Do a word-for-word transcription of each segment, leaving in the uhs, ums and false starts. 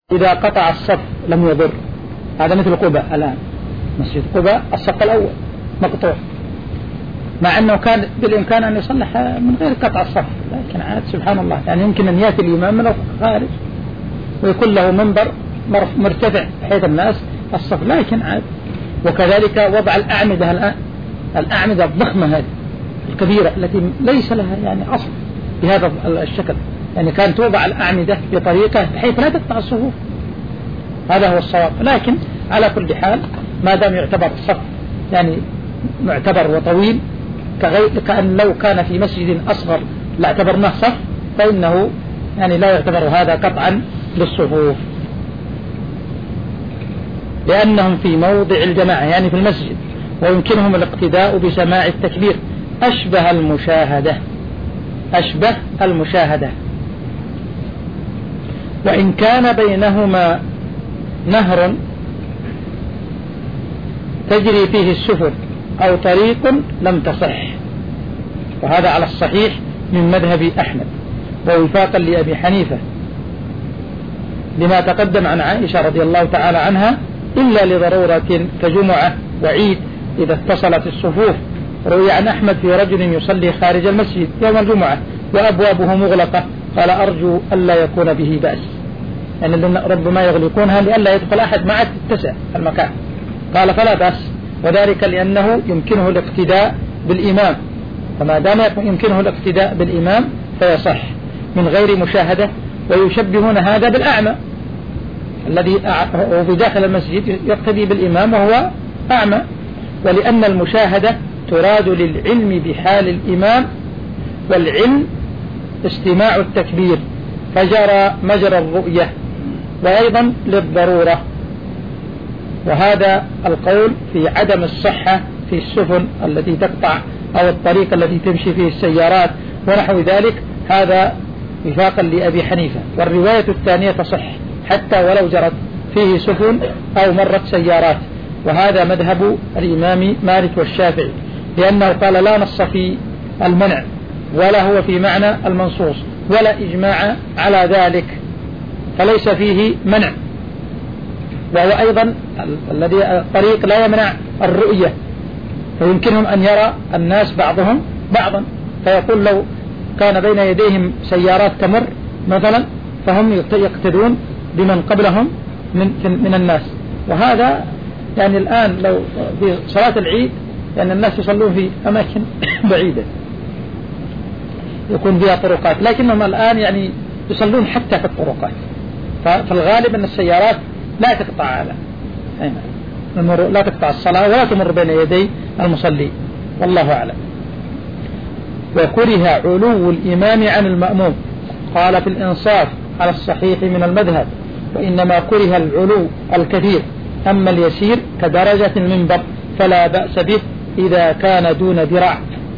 إذا قطع الصف لم يضر. هذا مثل قباء الآن، مسجد قباء الصف الأول مقطوع، مع أنه كان بالإمكان أن يصلح من غير قطع الصف، لكن عاد سبحان الله، يعني يمكن أن يأتي الإمام من الخارج ويكون له منبر مرتفع بحيث الناس الصف، لكن عاد. وكذلك وضع الأعمدة الآن، الأعمدة الضخمة هذه الكبيرة التي ليس لها يعني أصل بهذا الشكل، يعني كانت توضع الأعمدة بطريقة بحيث لا تقطع الصفوف، هذا هو الصواب. لكن على كل حال ما دام يعتبر الصف يعني معتبر وطويل، كأن لو كان في مسجد أصغر لاعتبرناه صف، فإنه يعني لا يعتبر هذا قطعا للصفوف، لأنهم في موضع الجماعة يعني في المسجد، ويمكنهم الاقتداء بسماع التكبير. أشبه المشاهدة، أشبه المشاهدة. وإن كان بينهما نهر تجري فيه السفن أو طريق لم تصح، وهذا على الصحيح من مذهب أحمد، ووفاقا لأبي حنيفة لما تقدم عن عائشة رضي الله تعالى عنها، إلا لضرورة كجمعة وعيد إذا اتصلت الصفوف. روي عن أحمد في رجل يصلي خارج المسجد يوم الجمعة وأبوابه مغلقة، قال أرجو ألا يكون به بأس، يعني ربما يغلقونها لألا يدخل أحد معه تتسع المكان، قال فلا بأس، وذلك لأنه يمكنه الاقتداء بالإمام، فما دام يمكنه الاقتداء بالإمام فيصح من غير مشاهدة. ويشبهون هذا بالأعمى الذي هو في داخل المسجد يقتدي بالإمام وهو أعمى، ولأن المشاهدة تراد للعلم بحال الإمام، والعلم استماع التكبير فجرى مجرى الرؤية، وأيضا للضرورة. وهذا القول في عدم الصحة في السفن التي تقطع أو الطريق التي تمشي فيه السيارات ونحو ذلك، هذا وفاقا لأبي حنيفة. والرواية الثانية تصح حتى ولو جرت فيه سفن أو مرت سيارات، وهذا مذهب الإمام مالك والشافعي، لأنه قال لا نص في المنع ولا هو في معنى المنصوص ولا إجماع على ذلك، فليس فيه منع. وهو أيضا الذي الطريق لا يمنع الرؤية، فيمكنهم أن يرى الناس بعضهم بعضا، فيقول لو كان بين يديهم سيارات تمر مثلا فهم يقتدون بمن قبلهم من, من الناس. وهذا يعني الآن لو في صلاة العيد يعني الناس يصلون في أماكن بعيدة يكون فيها طرقات، لكنهم الآن يعني يصلون حتى في الطرقات، فالغالب أن السيارات لا تقطع على لا تقطع الصلاة ولا تمر بين يدي المصلي، والله أعلم. وكره علو الإمام عن المأموم، قال في الإنصاف على الصحيح من المذهب، وإنما كره العلو الكثير، أما اليسير كدرجة المنبر فلا بأس به إذا كان دون ذراع.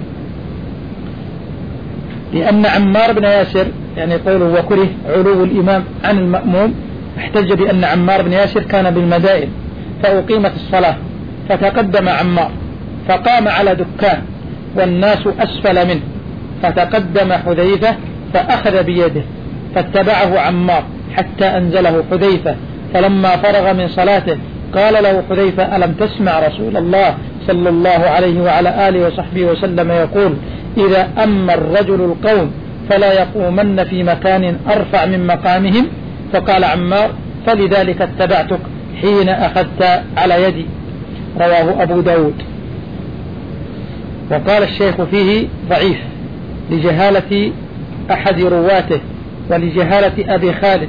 لأن عمار بن ياسر يعني قوله وكره علو الإمام عن المأموم احتج بأن عمار بن ياسر كان بالمدائن فأقيمت الصلاة فتقدم عمار فقام على دكان والناس أسفل منه، فتقدم حذيفة فأخذ بيده فاتبعه عمار حتى أنزله حذيفة، فلما فرغ من صلاته قال له حذيفة ألم تسمع رسول الله صلى الله عليه وعلى آله وصحبه وسلم يقول إذا أما الرجل القوم فلا يقومن في مكان أرفع من مقامهم؟ فقال عمار فلذلك اتبعتك حين أخذت على يدي، رواه أبو داود. وقال الشيخ فيه ضعيف لجهالة أحد رواته ولجهالة أبي خالد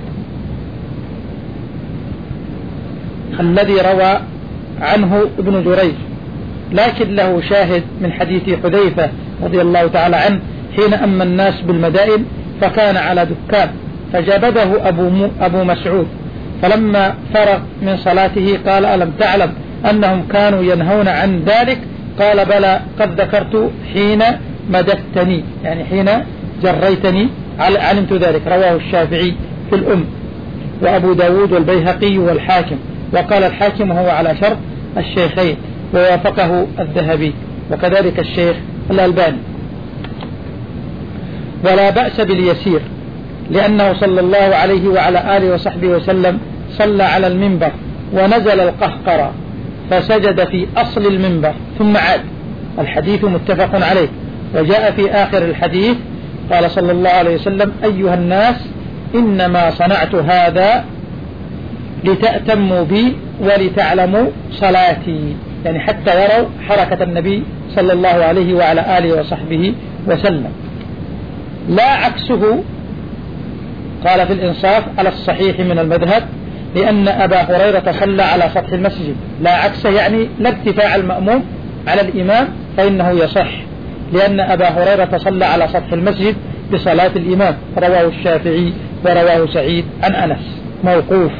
الذي روى عنه ابن جريج، لكن له شاهد من حديث حذيفة رضي الله تعالى عنه حين أما الناس بالمدائن فكان على دكان فجبده أبو, أبو مسعود، فلما فرغ من صلاته قال ألم تعلم أنهم كانوا ينهون عن ذلك؟ قال بلى قد ذكرت حين مددتني، يعني حين جريتني علمت ذلك، رواه الشافعي في الأم وأبو داود والبيهقي والحاكم، وقال الحاكم هو على شرط الشيخين ووافقه الذهبي وكذلك الشيخ الألباني. ولا بأس باليسير لأنه صلى الله عليه وعلى آله وصحبه وسلم صلى على المنبر ونزل القهقرى فسجد في أصل المنبر ثم عاد. الحديث متفق عليه. وجاء في آخر الحديث قال صلى الله عليه وسلم: أيها الناس إنما صنعت هذا لتأتموا بي ولتعلموا صلاتي، يعني حتى يروا حركة النبي صلى الله عليه وعلى آله وصحبه وسلم، لا عكسه. قال في الإنصاف على الصحيح من المذهب: لأن أبا هريرة صلى على سطح المسجد، لا عكسه يعني لا ارتفاع المأموم على الإمام فإنه يصح، لأن أبا هريرة صلى على سطح المسجد بصلاة الإمام، رواه الشافعي ورواه سعيد عن أنس موقوف.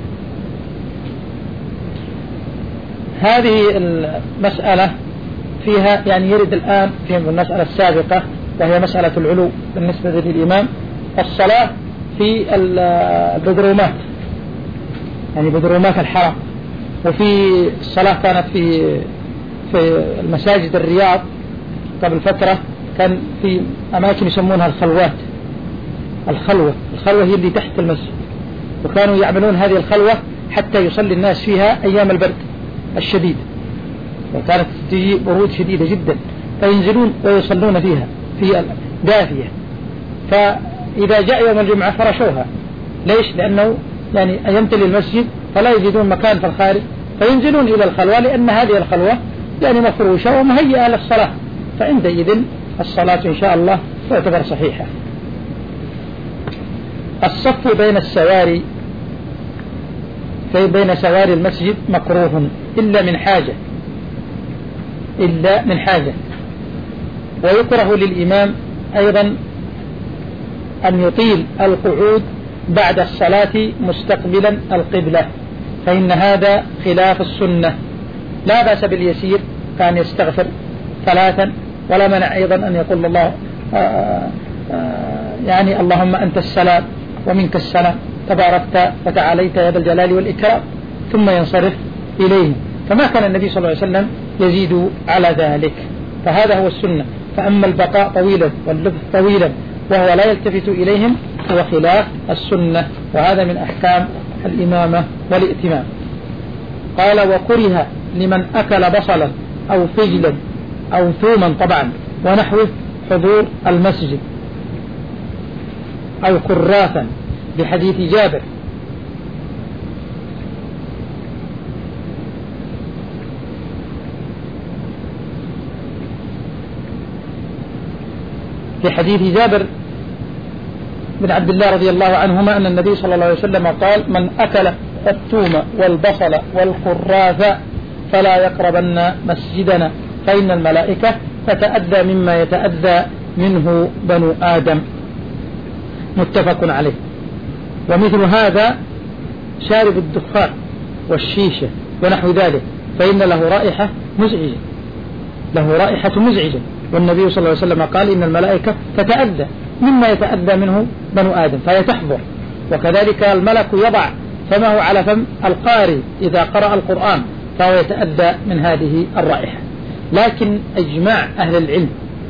هذه المسألة فيها يعني يرد الآن في المسألة السابقة وهي مسألة العلو بالنسبة للإمام، الصلاة في البدرومات، يعني بدرومات الحرم، وفي الصلاة كانت في في المساجد الرياض قبل فترة، كان في أماكن يسمونها الخلوات. الخلوة الخلوة هي اللي تحت المسجد، وكانوا يعملون هذه الخلوة حتى يصلي الناس فيها أيام البرد الشديد، وكانت تجي برود شديدة جدا، فينزلون ويصلون فيها في دافية. فإذا جاء يوم الجمعة فرشوها. ليش؟ لأنه يعني يمتلي المسجد فلا يجدون مكان في الخارج، فينزلون إلى الخلوة، لأن هذه الخلوة يعني مفروشة ومهيئة للصلاة، فعندئذ الصلاة إن شاء الله تعتبر صحيحة. الصف بين السواري في بين سواري المسجد مكروه إلا من حاجة إلا من حاجة ويكره للإمام أيضا أن يطيل القعود بعد الصلاة مستقبلا القبلة، فإن هذا خلاف السنة. لا بأس باليسير، كان يستغفر ثلاثا، ولا منع أيضا أن يقول الله آآ آآ يعني اللهم أنت السلام ومنك السلام تباركت وتعاليت يا ذا الجلال والإكرام، ثم ينصرف إليه. فما كان النبي صلى الله عليه وسلم يزيد على ذلك، فهذا هو السنة. فأما البقاء طويلا واللبث طويلا وهو لا يلتفت إليهم هو خلاف السنة، وهذا من أحكام الإمامة والائتمام. قال: وكره لمن أكل بصلا أو فجلا أو ثوما طبعا ونحوه حضور المسجد، أو كراثا، بحديث جابر. في حديث جابر بن عبد الله رضي الله عنهما أن النبي صلى الله عليه وسلم قال: من أكل الثوم والبصل والكراث فلا يقربن مسجدنا فإن الملائكة تتأذى مما يتأذى منه بنو آدم. متفق عليه. ومثل هذا شارب الدخان والشيشة ونحو ذلك، فإن له رائحة مزعجة له رائحة مزعجة والنبي صلى الله عليه وسلم قال: إن الملائكة تتأذى مما يتأذى منه بنو آدم، فهي تحضر. وكذلك الملك يضع فمه على فم القارئ إذا قرأ القرآن، فهو يتأذى من هذه الرائحة. لكن إجماع أهل العلم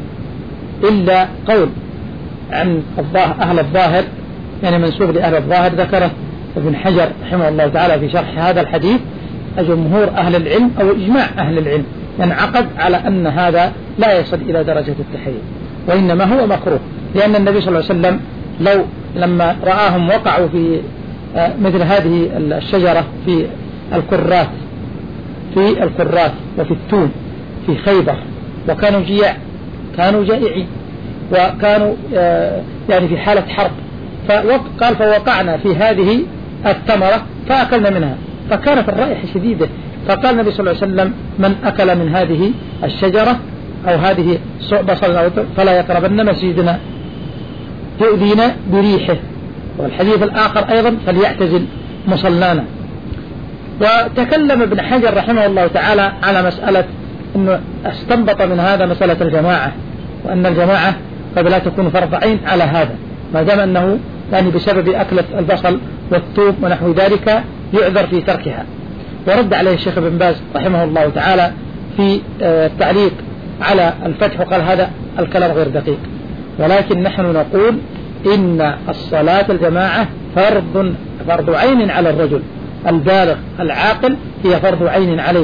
إلا قول عن أهل الظاهر، يعني منسوب لأهل الظاهر، ذكره ابن حجر رحمه الله تعالى في شرح هذا الحديث. جمهور أهل العلم أو إجماع أهل العلم ينعقد على أن هذا لا يصل إلى درجة التحريم، وإنما هو مكروه، لأن النبي صلى الله عليه وسلم لو لما رآهم وقعوا في مثل هذه الشجرة في الكراث في الكراث وفي التون في خيبر، وكانوا جياع كانوا جائعين وكانوا يعني في حالة حرب، فقال: فوقعنا في هذه الثمرة فأكلنا منها، فكانت الرائحة شديدة. فقال النبي صلى الله عليه وسلم: من أكل من هذه الشجرة أو هذه بصل فلا يقربن مسجدنا تؤذينا بريحه. والحديث الآخر أيضا: فليعتزل مصلانا. وتكلم ابن حجر رحمه الله تعالى على مسألة أنه استنبط من هذا مسألة الجماعة، وأن الجماعة قد لا تكون فرض عين على هذا، ما دام أنه يعني بسبب أكلة البصل والثوم ونحو ذلك يعذر في تركها. ورد عليه الشيخ ابن باز رحمه الله تعالى في التعليق على الفتح، وقال: هذا الكلام غير دقيق، ولكن نحن نقول إن الصلاة الجماعة فرض فرض عين على الرجل البالغ العاقل، هي فرض عين عليه،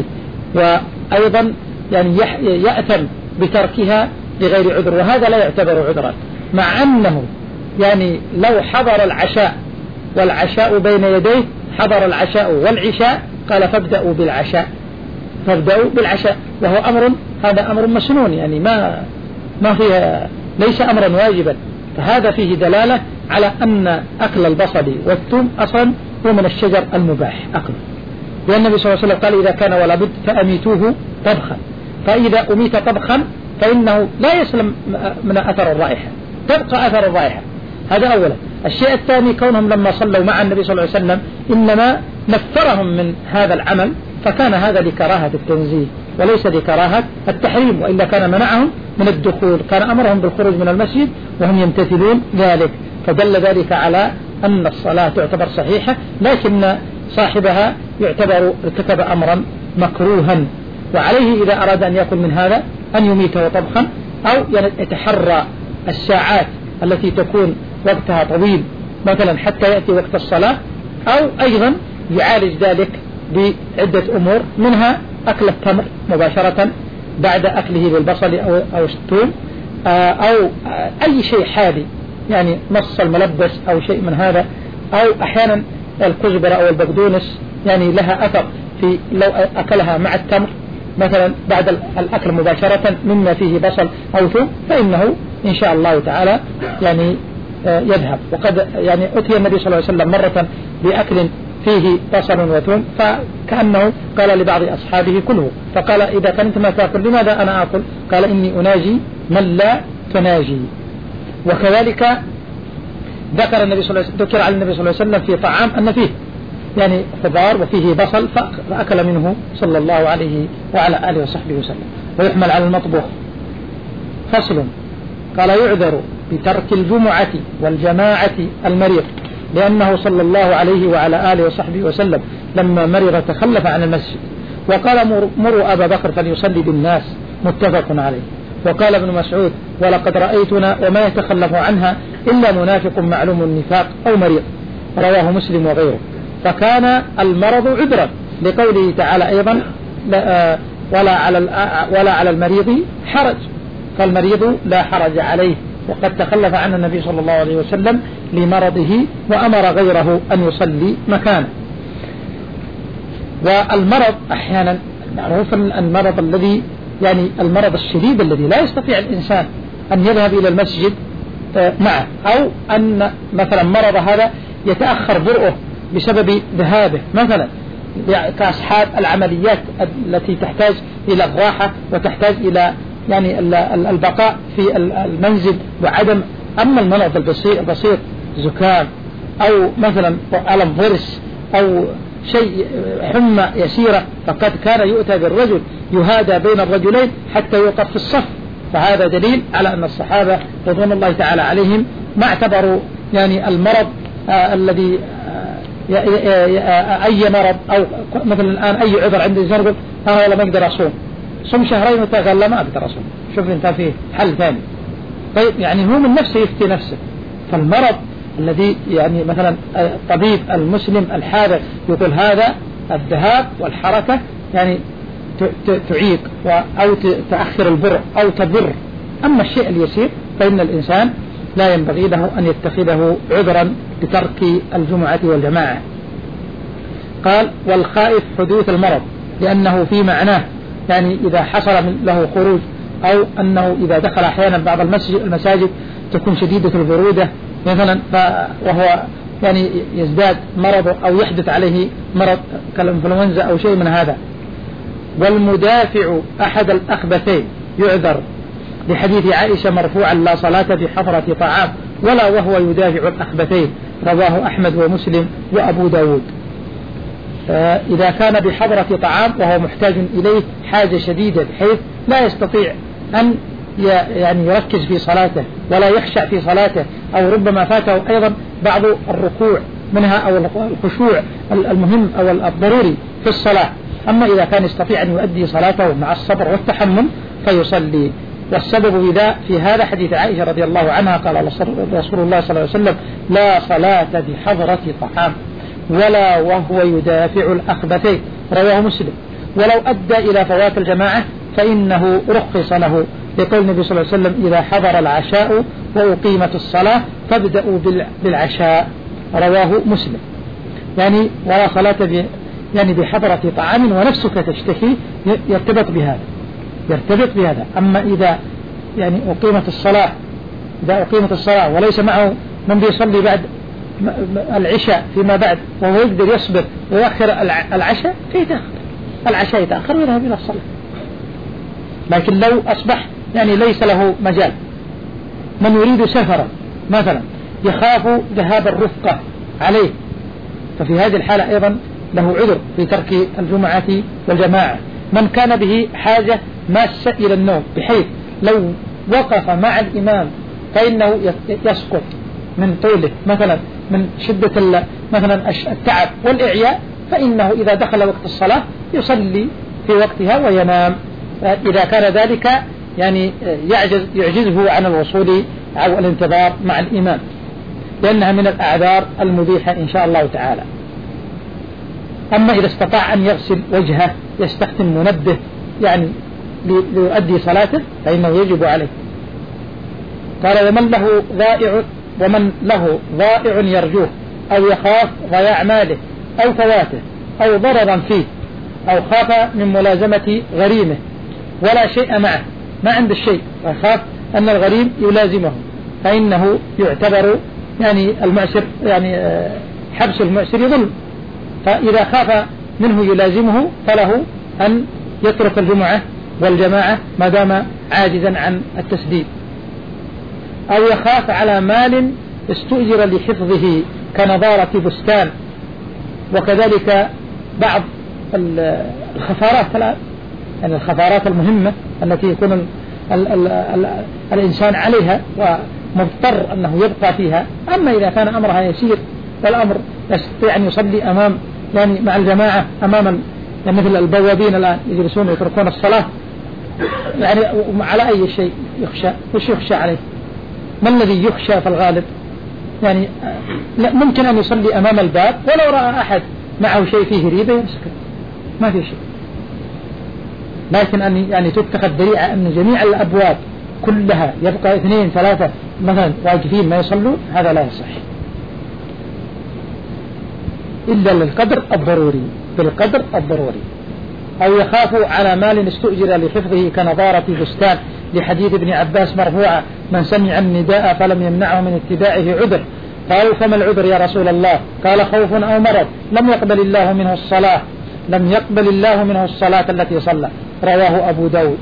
وأيضا يعني يأثم بتركها لغير عذر، وهذا لا يعتبر عذرا، مع أنه يعني لو حضر العشاء والعشاء بين يديه، حضر العشاء والعشاء، قال فابدأوا بالعشاء فابدأوا بالعشاء، وهو أمر هذا أمر مسنون، يعني ما ما فيه ليس أمرا واجبا. فهذا فيه دلالة على أن أكل البصل والثوم أصلا هو من الشجر المباح أكله، لأن النبي صلى الله عليه وسلم قال إذا كان ولا بد فأميتوه طبخا، فإذا أميت طبخا فإنه لا يسلم من أثر الرائحة، تبقى أثر الرائحة. هذا أولا. الشيء الثاني كونهم لما صلوا مع النبي صلى الله عليه وسلم إنما نفرهم من هذا العمل، فكان هذا لكراهة التنزيه وليس لكراهة التحريم، وإلا كان منعهم من الدخول، كان أمرهم بالخروج من المسجد وهم يمتثلون ذلك، فدل ذلك على أن الصلاة تعتبر صحيحة، لكن صاحبها يعتبر ارتكب أمرا مكروها، وعليه إذا أراد أن يأكل من هذا أن يميته طبخا، أو يتحرى الساعات التي تكون وقتها طويل مثلا حتى يأتي وقت الصلاة، أو أيضا يعالج ذلك بعدة أمور، منها أكل التمر مباشرة بعد أكله بالبصل أو, أو الثوم، أو أي شيء حادي يعني نص الملبس أو شيء من هذا، أو أحيانا الكزبرة أو البقدونس يعني لها أثر في لو أكلها مع التمر مثلا بعد الأكل مباشرة مما فيه بصل أو ثوم، فإنه إن شاء الله تعالى يعني يذهب. وقد يعني أتي النبي صلى الله عليه وسلم مرة بأكل فيه بصل وثوم، فكأنه قال لبعض أصحابه كله، فقال إذا كنت ما تأكل لماذا أنا أكل؟ قال إني أناجي من لا تناجي. وكذلك ذكر النبي صلى الله عليه وسلم ذكر على النبي صلى الله عليه وسلم في طعام أن فيه يعني خضار وفيه بصل، فأكل منه صلى الله عليه وعلى آله وصحبه وسلم. ويحمل على المطبوخ. فصل. قال يعذر بترك الجمعة والجماعة المريض، لأنه صلى الله عليه وعلى آله وصحبه وسلم لما مرض تخلف عن المسجد، وقال مروا أبا بكر فليصلي بالناس، متفق عليه. وقال ابن مسعود ولقد رأيتنا وما يتخلف عنها إلا منافق معلوم النفاق أو مريض، رواه مسلم وغيره. فكان المرض عذرا لقوله تعالى أيضا ولا على ولا على المريض حرج، فالمريض لا حرج عليه، وقد تخلف عنه النبي صلى الله عليه وسلم لمرضه وأمر غيره أن يصلي مكانه. والمرض أحيانا معروف المرض الذي يعني المرض الشديد الذي لا يستطيع الإنسان أن يذهب إلى المسجد معه، أو أن مثلا مرض هذا يتأخر برؤه بسبب ذهابه مثلا كأصحاب العمليات التي تحتاج إلى الراحة وتحتاج إلى يعني البقاء في المنزل وعدم. أما المرض البسيط البسيط زكام أو مثلا ألم ضرس أو شيء حمى يسيرة، فقد كان يؤتى بالرجل يهادى بين الرجلين حتى يوقف في الصف، فهذا دليل على أن الصحابة رضوان الله تعالى عليهم ما اعتبروا يعني المرض آه الذي آه أي مرض أو مثلا الآن أي عذر عند الإنسان يقول أنا والله ما أقدر أصوم، صم شهرين وتغلى ما أقدر أصوم، شوف أنت فيه حل ثاني. طيب يعني هو من نفسه يفتي نفسه. فالمرض الذي يعني مثلا الطبيب المسلم الحاذق يقول هذا الذهاب والحركة يعني تعيق أو تأخر البر أو تضر. أما الشيء اليسير فإن الإنسان لا ينبغي له أن يتخذه عذرا بترك الجمعة والجماعة. قال والخائف حدوث المرض، لأنه في معناه يعني إذا حصل له خروج، أو أنه إذا دخل أحيانا بعض المسجد المساجد تكون شديدة البرودة مثلا، وهو يعني يزداد مرضه أو يحدث عليه مرض كالإنفلونزا أو شيء من هذا. والمدافع أحد الأخبثين يعذر، لحديث عائشة مرفوعا لا صلاة بحضرة طعام ولا وهو يدافع الأخبثين، رواه أحمد ومسلم وأبو داود. إذا كان بحضرة طعام وهو محتاج إليه حاجة شديدة بحيث لا يستطيع أن يعني يركز في صلاته ولا يخشع في صلاته، أو ربما فاته أيضا بعض الركوع منها أو الخشوع المهم أو الضروري في الصلاة. أما إذا كان يستطيع أن يؤدي صلاته مع الصبر والتحمل فيصلي. والسبب بذا في هذا حديث عائشة رضي الله عنها قال رسول الله صلى الله عليه وسلم لا صلاة بحضرة طعام ولا وهو يدافع الأخبثين، رواه مسلم. ولو أدى إلى فوات الجماعة فإنه رخص له، يقول النبي صلى الله عليه وسلم إذا حضر العشاء وأقيمت الصلاة فابدأوا بالعشاء، رواه مسلم. يعني ولا صلاة ب يعني بحضرة طعام ونفسك تشتكي يرتبط بهذا يرتبط بهذا. أما إذا يعني أقيمت الصلاة إذا أقيمت الصلاة وليس معه من بيصلي بعد العشاء فيما بعد وهو يقدر يصبر ويؤخر العشاء فيتأخر العشاء يتأخر ويذهب إلى الصلاة. لكن لو أصبح يعني ليس له مجال، من يريد سفرا مثلا يخاف ذهاب الرفقة عليه، ففي هذه الحالة أيضا له عذر في ترك الجمعة والجماعة. من كان به حاجة ماسة إلى النوم بحيث لو وقف مع الإمام فإنه يسقط من طوله مثلا من شدة مثلا التعب والإعياء، فإنه إذا دخل وقت الصلاة يصلي في وقتها وينام إذا كان ذلك يعني يعجز يعجزه عن الوصول أو الانتظار مع الإمام، لأنها من الأعذار المبيحة إن شاء الله تعالى. أما إذا استطاع أن يغسل وجهه يستخدم منبه يعني ليؤدي صلاته فإنه يجب عليه. قال ومن له ضائع ومن له ضائع يرجوه أو يخاف ضياع ماله أو فواته أو ضررا فيه أو خاف من ملازمة غريمه ولا شيء معه، ما عند الشيء وخاف أن الغريم يلازمه، فإنه يعتبر يعني المعسر يعني حبس المعسر ظلم، فإذا خاف منه يلازمه فله أن يترك الجمعة والجماعة ما دام عاجزا عن التسديد. أو يخاف على مال استؤجر لحفظه كنظارة بستان، وكذلك بعض الخفارات يعني الخفارات المهمة التي يكون ال ال ال ال الإنسان عليها ومضطر أنه يبقى فيها. أما إذا كان أمرها يسير والأمر يستطيع أن يصلي أمام يعني مع الجماعة أمام يعني مثل البوابين الآن يجلسون ويتركون الصلاة، يعني على أي شيء يخشى؟ وش يخشى عليه؟ ما الذي يخشى في الغالب؟ يعني لا ممكن أن يصلي أمام الباب ولو رأى أحد معه شيء فيه ريبة يسكت ما في شيء، لكن أن يعني تتخذ ذريعة أن جميع الأبواب كلها يبقى اثنين ثلاثة مثلا واقفين ما يصلوا، هذا لا يصح إلا للقدر الضروري بالقدر الضروري. أو يخاف على مال استؤجر لحفظه كنظارة بستان لحديث ابن عباس مرفوعا من سمع النداء فلم يمنعه من اتباعه عذر. قالوا فما العذر يا رسول الله؟ قال خوف أو مرض لم يقبل الله منه الصلاة لم يقبل الله منه الصلاة التي صلى، رواه أبو داود.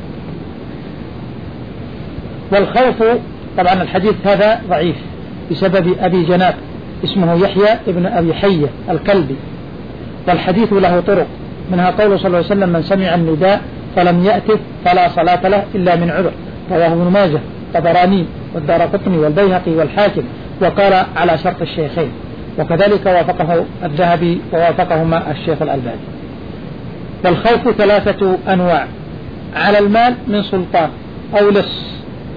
والخوف طبعا الحديث هذا ضعيف بسبب أبي جناب اسمه يحيى ابن أبي حية الكلبي، والحديث له طرق منها قوله صلى الله عليه وسلم من سمع النداء فلم يأته فلا صلاة له إلا من عذر، رواه ابن ماجه الطبراني والدارقطني والبيهقي والحاكم وقال على شرط الشيخين، وكذلك وافقه الذهبي ووافقهما الشيخ الألباني. والخوف ثلاثة أنواع: على المال من سلطان أو لص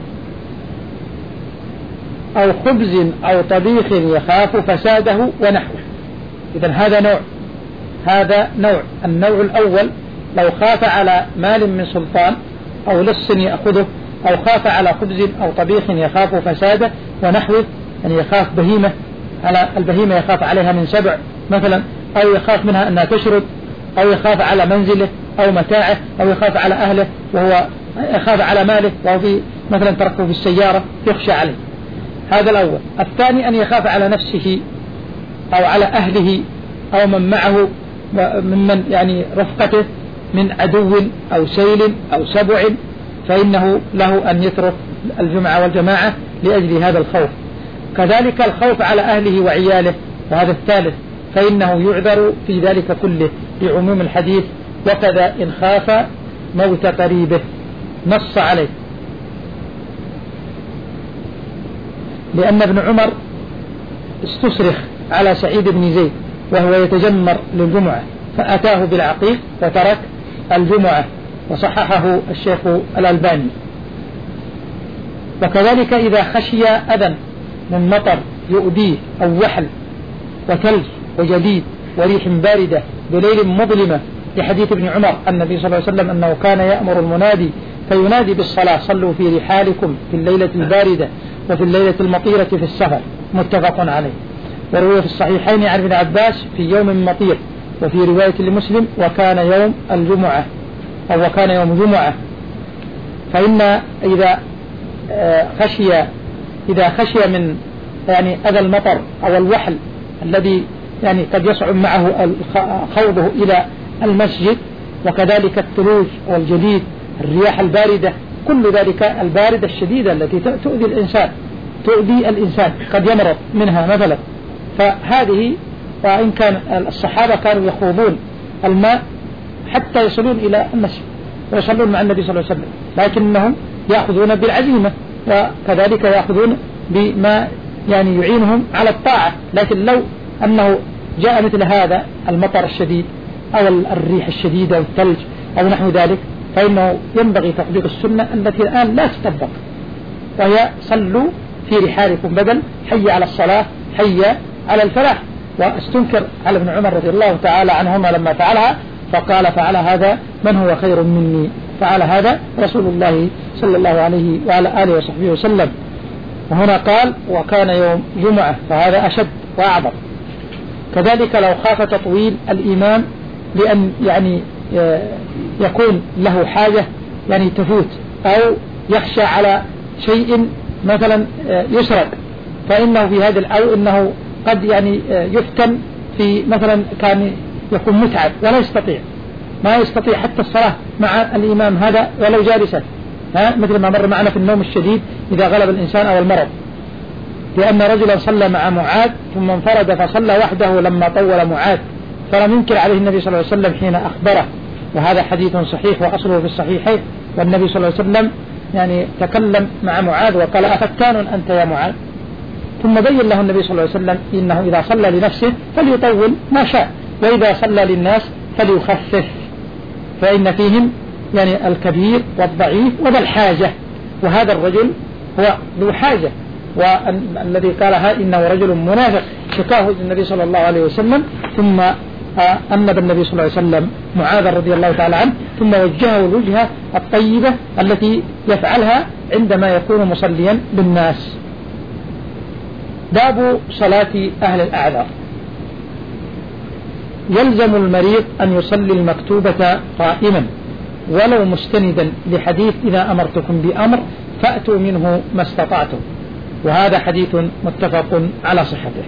أو خبز أو طبيخ يخاف فساده ونحوه. إذن هذا نوع هذا نوع النوع الأول لو خاف على مال من سلطان أو لص يأخذه أو خاف على خبز أو طبيخ يخاف فساده ونحوه، يعني يخاف بهيمة على البهيمة يخاف عليها من سبع مثلا، أو يخاف منها أنها تشرد، أو يخاف على منزله أو متاعه، أو يخاف على أهله وهو يخاف على ماله وهو في مثلا تركه في السيارة يخشى عليه. هذا الأول. الثاني أن يخاف على نفسه أو على أهله أو من معه ممن يعني رفقته من عدو أو سيل أو سبع، فإنه له أن يترك الجمعة والجماعة لأجل هذا الخوف. كذلك الخوف على أهله وعياله، وهذا الثالث، فإنه يعذر في ذلك كله لعموم الحديث وكذا إن خاف موت قريبه نص عليه، لأن ابن عمر استصرخ على سعيد بن زيد وهو يتجمر للجمعة فأتاه بالعقيق وترك الجمعة، وصححه الشيخ الألباني. وكذلك إذا خشي أذى من مطر يؤذيه أو وحل وثلج وجديد وريح باردة بليل مظلمة، لحديث ابن عمر النبي صلى الله عليه وسلم أنه كان يأمر المنادي فينادي بالصلاة: صلوا في رحالكم في الليلة الباردة وفي الليلة المطيرة في السفر، متفق عليه. وروي في الصحيحين عن ابن عباس في يوم مطير، وفي رواية لمسلم وكان يوم الجمعة أو وكان يوم جمعة. فإن إذا خشي إذا خشي من يعني أذى المطر أو الوحل الذي يعني قد يصعب معه خوضه إلى المسجد، وكذلك الثلوج والجليد، الرياح الباردة، كل ذلك الباردة الشديدة التي تؤذي الإنسان تؤذي الإنسان قد يمرض منها مثلا، فهذه وإن كان الصحابة كانوا يخوضون الماء حتى يصلون إلى المسجد ويصلون مع النبي صلى الله عليه وسلم، لكنهم يأخذون بالعزيمة وكذلك يأخذون بما يعني يعينهم على الطاعة. لكن لو أنه جاء مثل هذا المطر الشديد أو الريح الشديدة أو الثلج أو نحو ذلك، فإنه ينبغي تطبيق السنة التي الآن لا تطبق، وهي صلوا في رحالكم، بدل حي على الصلاة حي على الفلاح. واستنكر على ابن عمر رضي الله تعالى عنهما لما فعلها، فقال: فعل هذا من هو خير مني، فعل هذا رسول الله صلى الله عليه وعلى آله وصحبه وسلم. وهنا قال: وكان يوم جمعة، فهذا أشد وأعظم. كذلك لو خاف تطويل الإمام لأن يعني يكون له حاجة يعني تفوت، أو يخشى على شيء مثلا يسرق، فإنه في هذا أو إنه قد يعني يفتن في مثلا كان يكون متعب ولا يستطيع ما يستطيع حتى الصلاة مع الإمام هذا ولو جالسا، ها مثل ما مر معنا في النوم الشديد إذا غلب الإنسان أو المرض، لأن رجلا صلى مع معاذ ثم انفرد فصلى وحده لما طول معاذ، فلم ينكر عليه النبي صلى الله عليه وسلم حين أخبره، وهذا حديث صحيح وأصله في الصحيحين. والنبي صلى الله عليه وسلم يعني تكلم مع معاذ وقال: أفتان أنت يا معاذ؟ ثم بين له النبي صلى الله عليه وسلم إنه إذا صلى لنفسه فليطول ما شاء، وإذا صلى للناس فليخفف، فإن فيهم يعني الكبير والضعيف وذا الحاجة، وهذا الرجل هو ذو حاجة، والذي قالها إنه رجل منافق شكاه النبي صلى الله عليه وسلم، ثم أنب النبي صلى الله عليه وسلم معاذ رضي الله تعالى عنه، ثم وجهه الوجهة الطيبة التي يفعلها عندما يكون مصليا بالناس. باب صلاة أهل الأعذار. يلزم المريض أن يصلي المكتوبة قائما ولو مستندا لحديث: إذا أمرتكم بأمر فأتوا منه ما استطعتم، وهذا حديث متفق على صحته.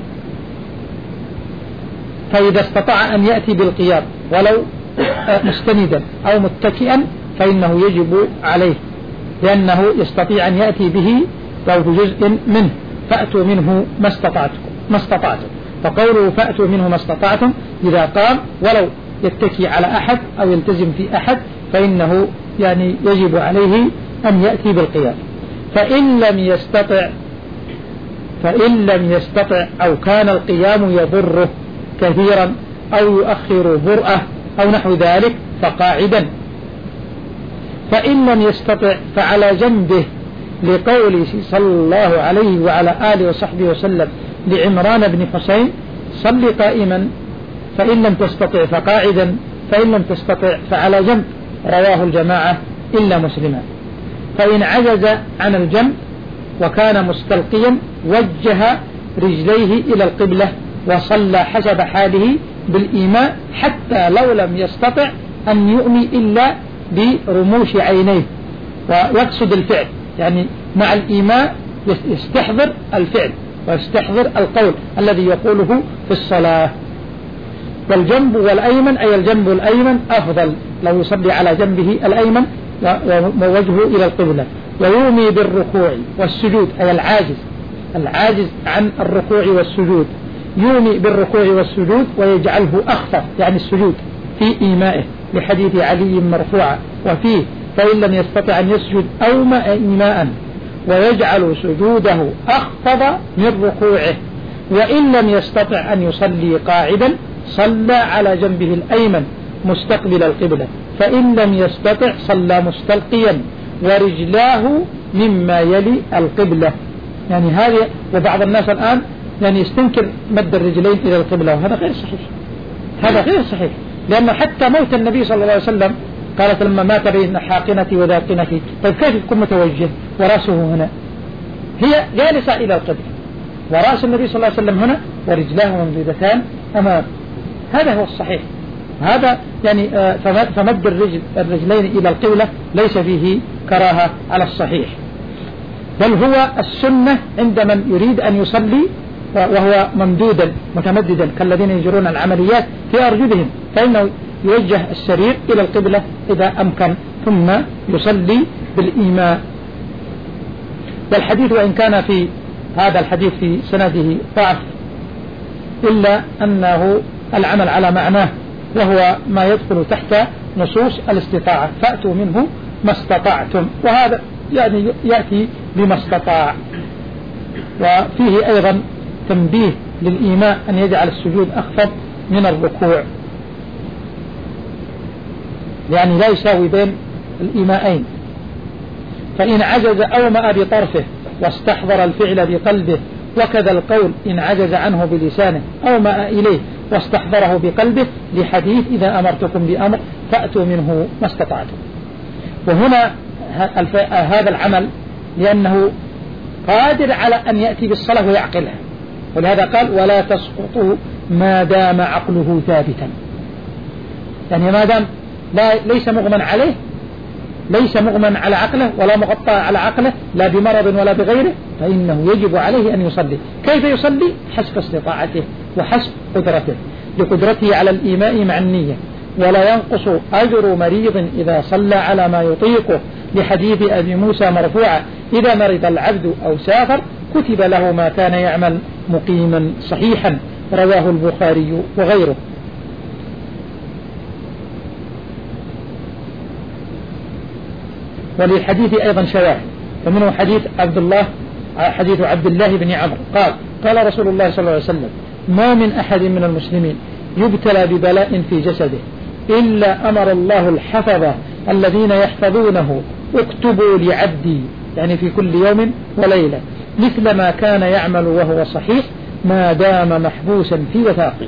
فإذا استطاع أن يأتي بالقيام ولو مستندا أو متكئا فإنه يجب عليه، لأنه يستطيع أن يأتي به لو بجزء منه: فأتوا منه ما استطعتم ما استطعتم فقوله فأتوا منه ما استطعتم إذا قام ولو يتكي على أحد أو يلتزم في أحد فإنه يعني يجب عليه أن يأتي بالقيام. فإن لم يستطع فإن لم يستطع أو كان القيام يضره كثيرا أو يؤخر برأة أو نحو ذلك فقاعدا. فإن لم يستطع فعلى جنبه، لقوله صلى الله عليه وعلى آله وصحبه وسلم لعمران بن حسين: صل قائما، فإن لم تستطع فقاعدا، فإن لم تستطع فعلى جنب، رواه الجماعة إلا مسلما. فإن عجز عن الجنب وكان مستلقيا وجه رجليه إلى القبلة وصلى حسب حاله بالإيماء، حتى لو لم يستطع أن يؤمي إلا برموش عينيه، ويقصد الفعل، يعني مع الإيماء يستحضر الفعل ويستحضر القول الذي يقوله في الصلاة. والجنب والأيمن أي الجنب الأيمن أفضل، لو يصلي على جنبه الأيمن ووجهه إلى القبلة. ويومي بالركوع والسجود أي العاجز العاجز عن الركوع والسجود، يومي بالركوع والسجود ويجعله أخفض، يعني السجود في إيمائه، لحديث علي مرفوعا وفيه: فإن لم يستطع أن يسجد أومأ إيماء ويجعل سجوده أخفض من ركوعه. وإن لم يستطع أن يصلي قاعدا صلى على جنبه الأيمن مستقبل القبلة، فإن لم يستطع صلى مستلقيا ورجلاه مما يلي القبلة. يعني هذه، وبعض الناس الآن يعني يستنكر مد الرجلين إلى القبلة، وهذا غير صحيح، هذا غير صحيح، لأن حتى موت النبي صلى الله عليه وسلم قالت لما مات بين حاقنتي وذاقنتي، طيب كيف يكون متوجه ورأسه هنا؟ هي جالسة إلى القبلة ورأس النبي صلى الله عليه وسلم هنا ورجلاه ممدودتان أمام، هذا هو الصحيح. هذا يعني فمد الرجل الرجلين إلى القبلة ليس فيه كراهة على الصحيح، بل هو السنة عند من يريد أن يصلي وهو ممدودا متمددا كالذين يجرون العمليات في أرجلهم، فإنه يوجه السرير إلى القبلة إذا أمكن ثم يصلي بالإيماء. والحديث وإن كان في هذا الحديث في سنده ضعف إلا أنه العمل على معناه، وهو ما يدخل تحت نصوص الاستطاعة، فأتوا منه ما استطعتم، وهذا يعني يأتي بما استطاع. وفيه أيضا تنبيه للإيماء أن يجعل السجود أخفض من الركوع، يعني لا يساوي بين الإيماءين، فإن عجز أومأ بطرفه واستحضر الفعل بقلبه، وكذا القول إن عجز عنه بلسانه أومأ إليه واستحضره بقلبه، لحديث إذا أمرتكم بأمر فأتوا منه ما استطعتم. وهنا هذا العمل لأنه قادر على أن يأتي بالصلاة ويعقلها، ولهذا قال ولا تسقطوا ما دام عقله ثابتا، يعني ما دام لا ليس مغمى عليه، ليس مغمى على عقله ولا مغطى على عقله لا بمرض ولا بغيره، فإنه يجب عليه أن يصلي. كيف يصلي؟ حسب استطاعته وحسب قدرته، لقدرته على الإيماء مع النية. ولا ينقص أجر مريض إذا صلى على ما يطيقه، لحديث أبي موسى مرفوعا إذا مرض العبد أو سافر كتب له ما كان يعمل مقيما صحيحا، رواه البخاري وغيره. وللحديث أيضا شواهد، فمنه حديث عبد الله حديث عبد الله بن عمرو قال قال رسول الله صلى الله عليه وسلم ما من أحد من المسلمين يبتلى ببلاء في جسده إلا أمر الله الحفظة الذين يحفظونه اكتبوا لعبدي، يعني في كل يوم وليلة مثل ما كان يعمل وهو صحيح ما دام محبوسا في وثاقه.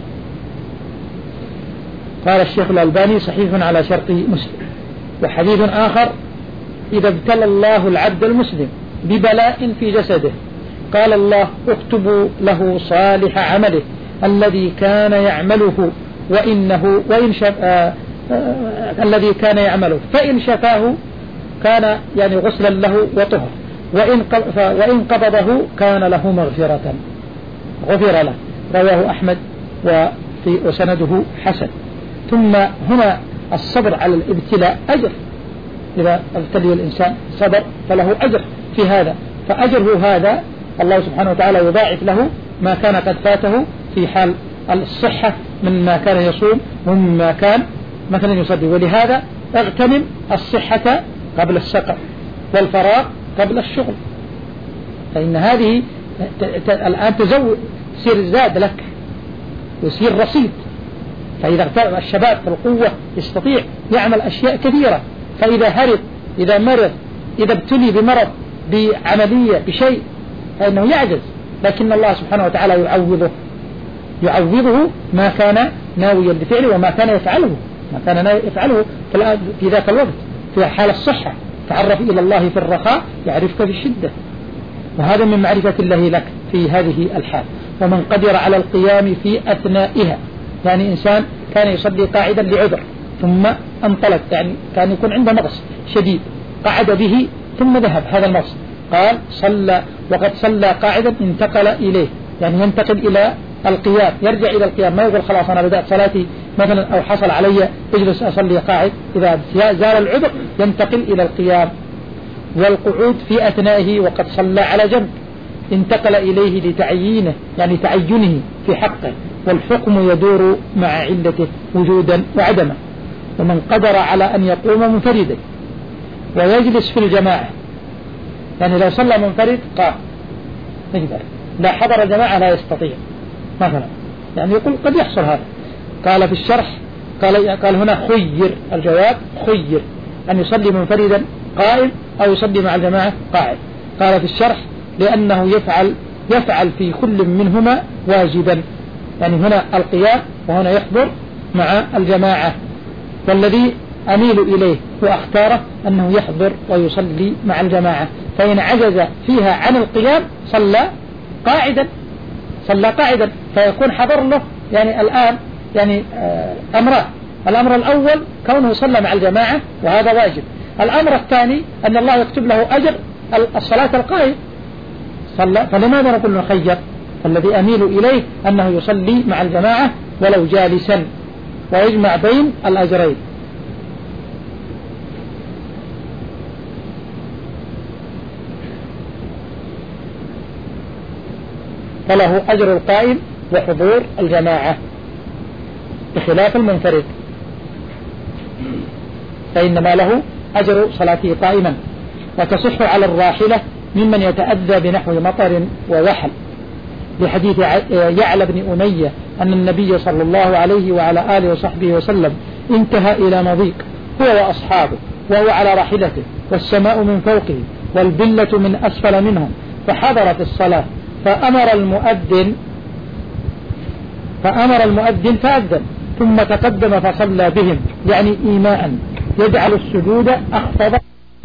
قال الشيخ الألباني صحيح على شرط مسلم. وحديث آخر إذا ابتلى الله العبد المسلم ببلاء في جسده قال الله اكتبوا له صالح عمله الذي كان يعمله وإنه وإن شف... آه... آه... الذي كان يعمله فإن شفاه كان يعني غسلا له وطهر، وإن, ق... ف... وإن قبضه كان له مغفرة غفر له، رواه أحمد وفي وسنده حسن. ثم هنا الصبر على الابتلاء أجر، إذا ابتلي الإنسان صبر فله أجر في هذا، فأجره هذا الله سبحانه وتعالى يضاعف له ما كان قد فاته في حال الصحة من ما كان يصوم ومما كان مثلا يصلي. ولهذا اغتنم الصحة قبل السقم والفراغ قبل الشغل، فإن هذه الآن تزود يصير زاد لك ويصير رصيد. فإذا اغتنم الشباب في القوة يستطيع يعمل أشياء كثيرة، فإذا هرب إذا مرض إذا ابتلي بمرض بعملية بشيء فإنه يعجز، لكن الله سبحانه وتعالى يعوضه يعوضه ما كان ناويا لفعله وما كان يفعله ما كان يفعله في ذاك الوقت في حال الصحة. تعرف إلى الله في الرخاء يعرفك في الشدة، وهذا من معرفة الله لك في هذه الحال. ومن قدر على القيام في أثنائها، يعني إنسان كان يصلي قاعدا لعذر ثم انطلق، يعني كان يكون عنده مغص شديد قعد به ثم ذهب هذا المغص، قال صلى وقد صلى قاعدا انتقل إليه، يعني ينتقل إلى القيام، يرجع إلى القيام، ما يقول خلاص أنا بدأت صلاتي مثلا أو حصل علي اجلس أصلي قاعد. إذا زال العذر ينتقل إلى القيام. والقعود في أثنائه وقد صلى على جنب انتقل إليه لتعيينه، يعني تعينه في حقه، والحكم يدور مع علته وجودا وعدما. ومن قدر على أن يقوم منفردا ويجلس في الجماعة، يعني لو صلى منفرد قام يقدر، لا حضر الجماعة لا يستطيع مثلا، يعني يقول قد يحصل هذا. قال في الشرح قال, قال هنا خير، الجواب خير أن يصلي منفردا قائم أو يصلي مع الجماعة قاعد. قال في الشرح لأنه يفعل يفعل في كل منهما واجبا، يعني هنا القيام وهنا يحضر مع الجماعة، والذي أميل إليه وأختاره أنه يحضر ويصلي مع الجماعة، فإن عجز فيها عن القيام صلى قاعدا صلى قاعدا فيكون حضر له يعني الآن يعني أمران. الأمر الأول كونه صلى مع الجماعة وهذا واجب. الأمر الثاني أن الله يكتب له أجر الصلاة القائم صلى، فلماذا نقول نخير؟ الذي أميل إليه أنه يصلي مع الجماعة ولو جالسا ويجمع بين الأجرين. فله أجر القائم وحضور الجماعة بخلاف المنفرد، فإنما له أجر صلاته قائما. وتصح على الراحلة ممن يتأذى بنحو مطر ووحل، لحديث يعلى بن أمية أن النبي صلى الله عليه وعلى آله وصحبه وسلم انتهى إلى مضيق هو وأصحابه وهو على راحلته والسماء من فوقه والبلة من أسفل منهم، فحضرت الصلاة فأمر المؤذن فأمر المؤذن فأذن ثم تقدم فصلى بهم، يعني إيماء يجعل السجود أخفض.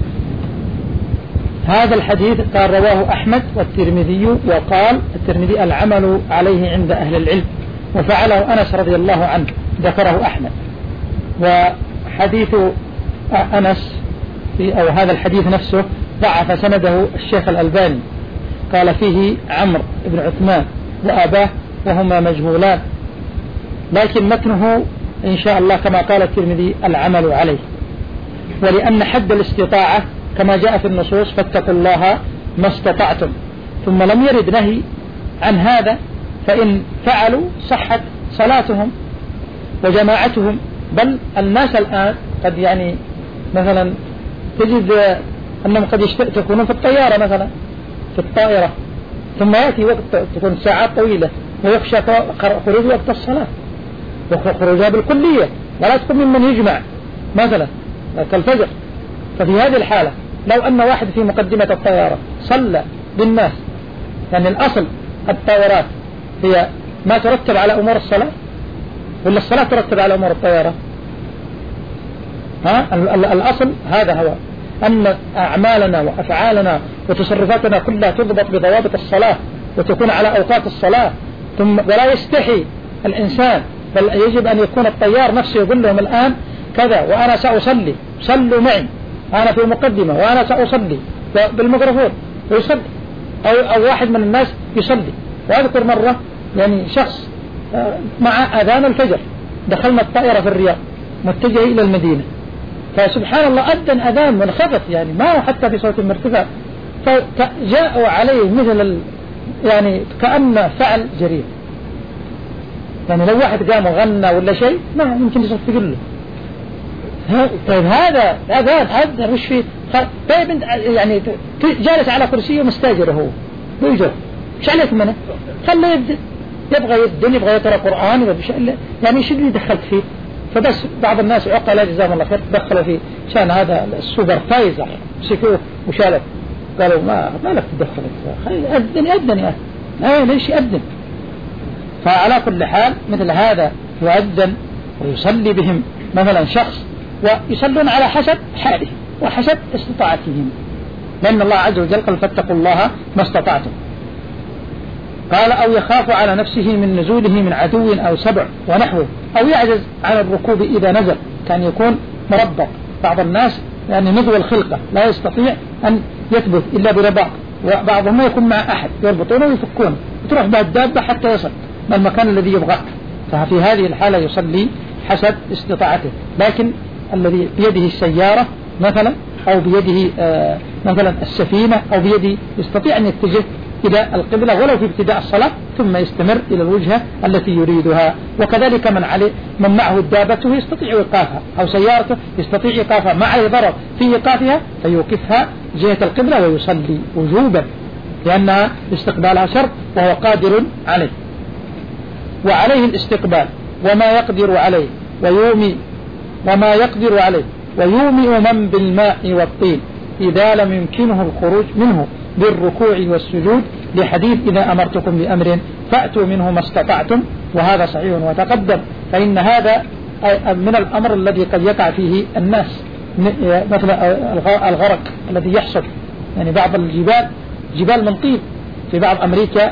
هذا الحديث قال رواه أحمد والترمذي، وقال الترمذي العمل عليه عند أهل العلم، وفعله أنس رضي الله عنه ذكره أحمد. وحديث أنس أو هذا الحديث نفسه ضعف سنده الشيخ الألباني، قال فيه عمرو بن عثمان وأباه وهما مجهولان، لكن متنه إن شاء الله كما قال الترمذي العمل عليه. ولأن حد الاستطاعة كما جاء في النصوص فاتقوا الله ما استطعتم، ثم لم يرد نهي عن هذا، فإن فعلوا صحت صلاتهم وجماعتهم. بل الناس الآن قد يعني مثلا تجد أنهم قد يكونون في الطيارة مثلا في الطائرة، ثم يأتي وقت تكون ساعات طويلة ويخشى خروج وقت الصلاة وخروجها بالكلية، ولا تكون ممن يجمع مثلا كالفجر. ففي هذه الحالة لو أن واحد في مقدمة الطيارة صلى بالناس، يعني الأصل الطائرات هي ما ترتب على أمور الصلاة ولا الصلاة ترتب على أمور الطيارة؟ ها؟ الأصل هذا هو أن أعمالنا وأفعالنا وتصرفاتنا كلها تضبط بضوابط الصلاة وتكون على أوقات الصلاة، ثم ولا يستحي الإنسان، بل يجب أن يكون الطيار نفسه يقول لهم الآن كذا وأنا سأصلي صلوا معي، أنا في مقدمة وأنا سأصلي بالميكروفون ويصلي، أو, أو واحد من الناس يصلي. وأذكر مرة يعني شخص مع أذان الفجر دخلنا الطائرة في الرياض متجه إلى المدينة، فسبحان الله أذن أذان منخفض يعني ما هو حتى في صوت مرتفع، فجاءوا عليه مثل ال... يعني كأن فعل جريمة. يعني لو واحد قام وغنى ولا شيء ما يمكن يصفق له. طيب هذا أذان أذن وش فيه؟ طيب يعني جالس على كرسيه مستاجر هو بيجر، مش عليك منه، خليه يبدأ يبغى يدن يبغى يقرأ قرآن يعني شو اللي دخلت فيه؟ فبس بعض الناس عقل جزاهم الله خير دخلوا فيه شان هذا السوبرفايزر مسكوه وشالوا قالوا ما ما لك تدخل، أذن أذن يا أخي ليش أذن؟ فعلى كل حال مثل هذا يؤذن ويصلي بهم مثلا شخص، ويصلون على حسب حالهم وحسب استطاعتهم، لأن الله عز وجل قال فاتقوا الله ما استطعتم. قال أو يخاف على نفسه من نزوله من عدو أو سبع ونحوه، أو يعجز عن الركوب إذا نزل، كان يكون مربط. بعض الناس يعني نزو الخلقة لا يستطيع أن يثبت إلا برباط، وبعضهم ما يكون مع أحد يربطونه ويفكونه وتروح بها الدابة حتى يصل من المكان الذي يبغاه، ففي هذه الحالة يصلي حسب استطاعته. لكن الذي بيده السيارة مثلا أو بيده آه مثلا السفينة أو بيده يستطيع أن يتجه إلى القبلة ولو في ابتداء الصلاة ثم يستمر إلى الوجهة التي يريدها. وكذلك من عليه من معه دابته يستطيع إيقافها، أو سيارته يستطيع إيقافها مع ضرر في إيقافها فيوقفها جهة القبلة ويصلي وجوبا، لأنها استقبالها شرط وهو قادر عليه. وعليه الاستقبال وما يقدر عليه ويومي وما يقدر عليه ويومئ من بالماء والطين، إذا لم يمكنه الخروج منه بالركوع والسجود، لحديث إذا أمرتكم بأمر فأتوا منه ما استطعتم، وهذا صحيح وتقدم. فإن هذا من الأمر الذي قد يقع فيه الناس، مثل الغرق الذي يحصل، يعني بعض الجبال جبال من طين في بعض أمريكا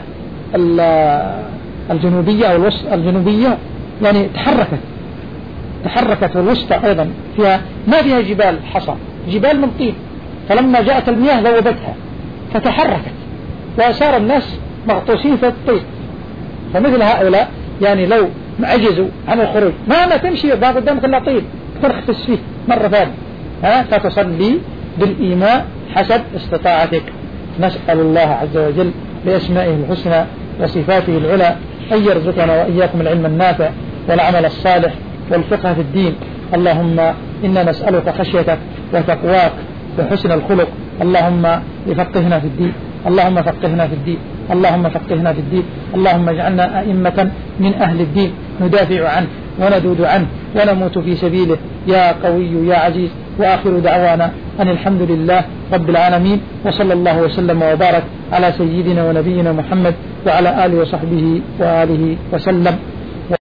الجنوبية أو الوسط الجنوبية يعني تحركت تحركت والوسطى أيضا فيها ما فيها جبال حصى، جبال من طين، فلما جاءت المياه ذوبتها فتحركت وصار الناس مغطوسين في الطين. فمثل هؤلاء يعني لو عجزوا عن الخروج ما ما تمشي بعض قدامك إلا طين ترخص فيه مرة ثانية، ها فتصلي بالإيماء حسب استطاعتك. نسأل الله عز وجل بأسمائه الحسنى وصفاته العلى أن يرزقنا وإياكم العلم النافع والعمل الصالح والفقه في الدين. اللهم إنا نسألك خشيتك وتقواك وحسن الخلق. اللهم فقهنا في الدين، اللهم فقهنا في الدين، اللهم فقهنا في الدين. اللهم اجعلنا أئمة من أهل الدين ندافع عنه وندود عنه ونموت في سبيله يا قوي يا عزيز. وآخر دعوانا أن الحمد لله رب العالمين، وصلى الله وسلم وبارك على سيدنا ونبينا محمد وعلى آله وصحبه وآله وسلم.